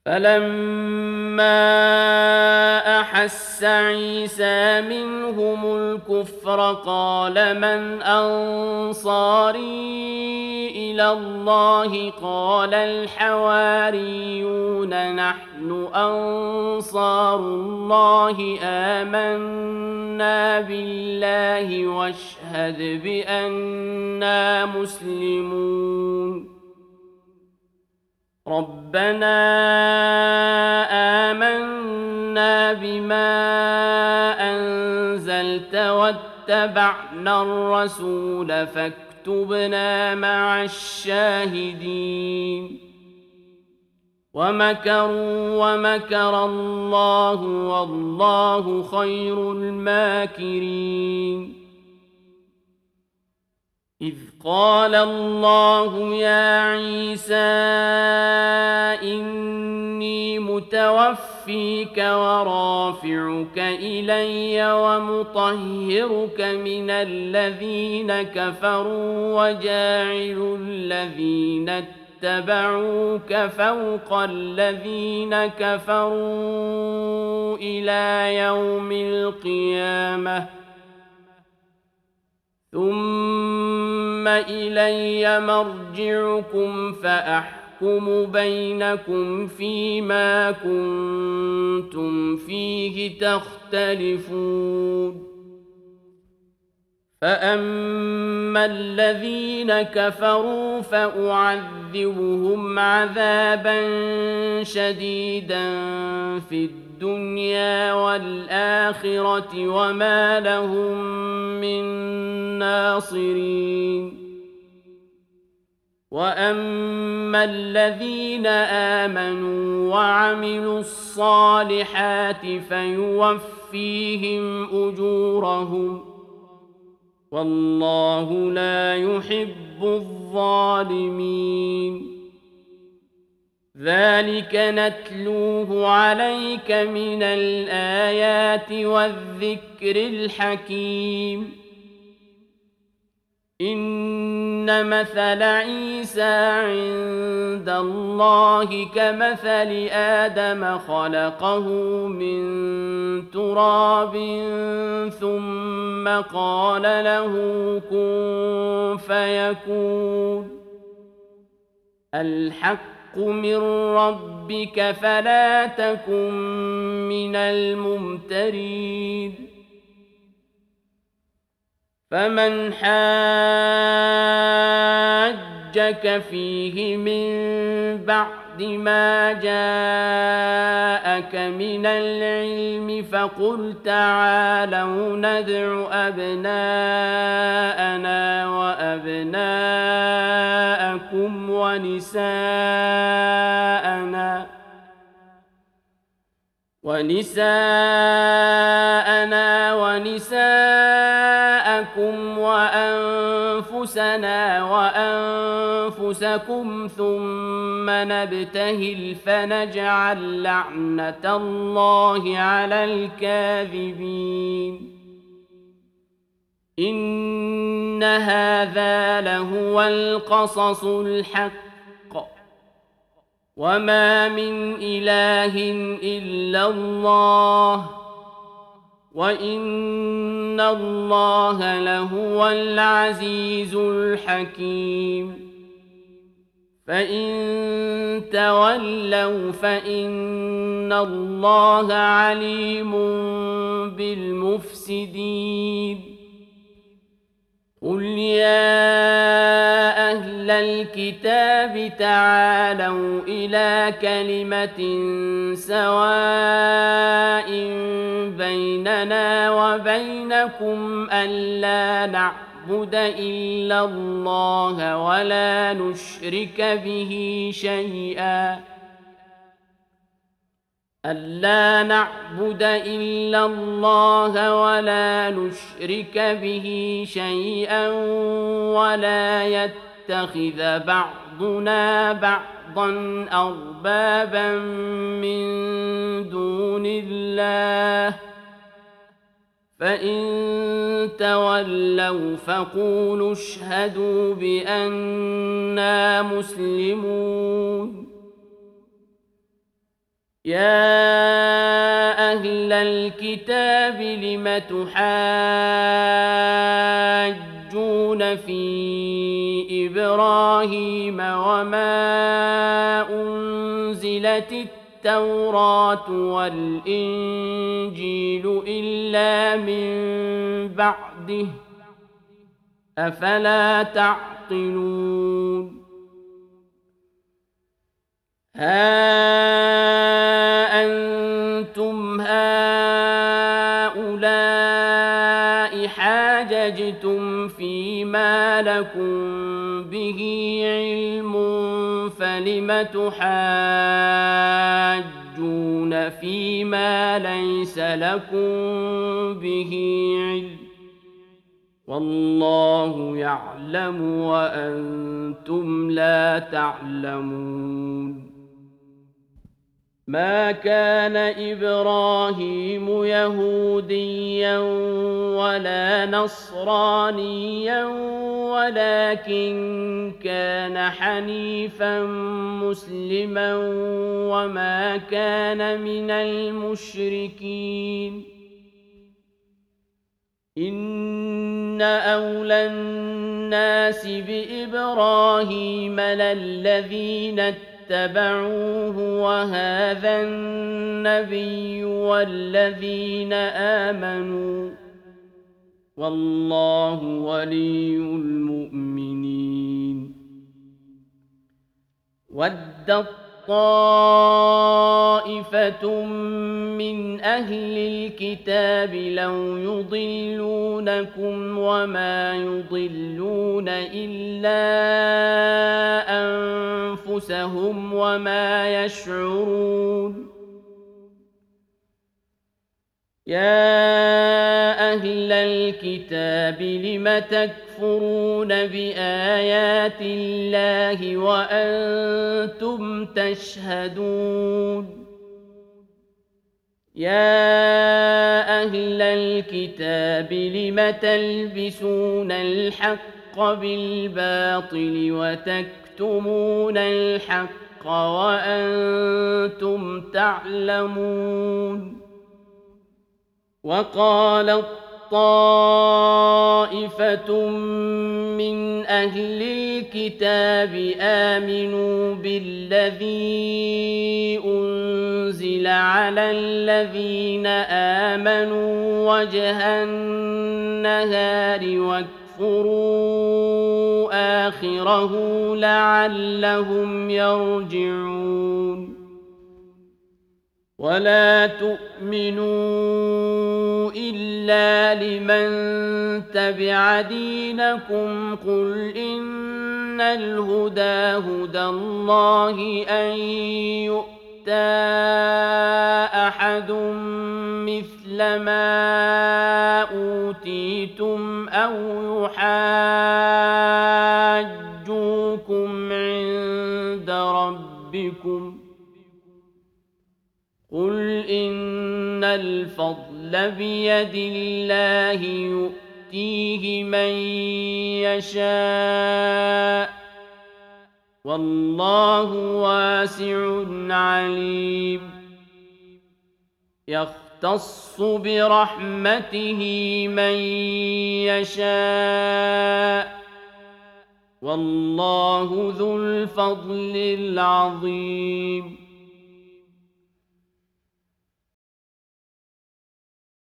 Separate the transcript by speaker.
Speaker 1: فلما أحس عيسى منهم الكفر قال من أنصاري إلى الله قال الحواريون نحن أنصار الله آمنا بالله واشهد بأننا مسلمون ربنا آمنا بما أنزلت واتبعنا الرسول فاكتبنا مع الشاهدين ومكروا ومكر الله والله خير الماكرين إذ قال الله يا عيسى إني متوفيك ورافعك إلي ومطهرك من الذين كفروا وجاعل الذين اتبعوك فوق الذين كفروا إلى يوم القيامة ثم إلي مرجعكم فأحكم بينكم فيما كنتم فيه تختلفون فأما الذين كفروا فأعذبهم عذابا شديدا في الدنيا والآخرة وما لهم من ناصرين وأما الذين آمنوا وعملوا الصالحات فيوفيهم أجورهم والله لا يحب الظالمين ذلك نتلوه عليك من الآيات والذكر الحكيم إن مثل عيسى عند الله كمثل آدم خلقه من تراب ثم قال له كن فيكون الحق من ربك فلا تكن من الممترين فمن حاجك فيه من بعد ما جاءك من العلم فقل تعالوا ندع أبناءنا وأبناءكم ونساءنا ونساءكم وأنفسنا وأنفسكم ثم نبتهل فنجعل لعنة الله على الكاذبين إن هذا لهو القصص الحق وما من إله إلا الله وإن الله لهو العزيز الحكيم فإن تولوا فإن الله عليم بالمفسدين قل يا أهل الكتاب تعالوا إلى كلمة سواء بيننا وبينكم ألا نعبد إلا الله ولا نشرك به شيئا ألا نعبد إلا الله ولا نشرك به شيئا ولا يتخذ بعضنا بعضا أربابا من دون الله فإن تولوا فقولوا اشهدوا بأننا مسلمون يا أهل الكتاب لم تحاجون في إبراهيم وما أنزلت التوراة والإنجيل إلا من بعده أفلا تعقلون ها أنتم هؤلاء حاججتم فيما لكم به علم فلم تحاجون فيما ليس لكم به علم والله يعلم وأنتم لا تعلمون ما كان إبراهيم يهوديا ولا نصرانيا ولكن كان حنيفا مسلما وما كان من المشركين إن أولى الناس بإبراهيم للذين اتبعوه وهذا النبي والذين آمنوا والله ولي المؤمنين ودت طائفة من أهل الكتاب لو يضلونكم وما يضلون إلا أنفسهم وما يشعرون يا أهل الكتاب لم تكفرون بآيات الله وأنتم تشهدون يا أهل الكتاب لم تلبسون الحق بالباطل وتكتمون الحق وأنتم تعلمون وقالت طائفة من أهل الكتاب آمنوا بالذي أنزل على الذين آمنوا وجه النهار واكفروا آخره لعلهم يرجعون ولا تؤمنوا إلا لمن تبع دينكم قل إن الهدى هدى الله أن يؤتى أحد مثل ما أوتيتم أو يحاجوكم عند ربكم قل إن الفضل بيد الله يؤتيه من يشاء والله واسع عليم يختص برحمته من يشاء والله ذو الفضل العظيم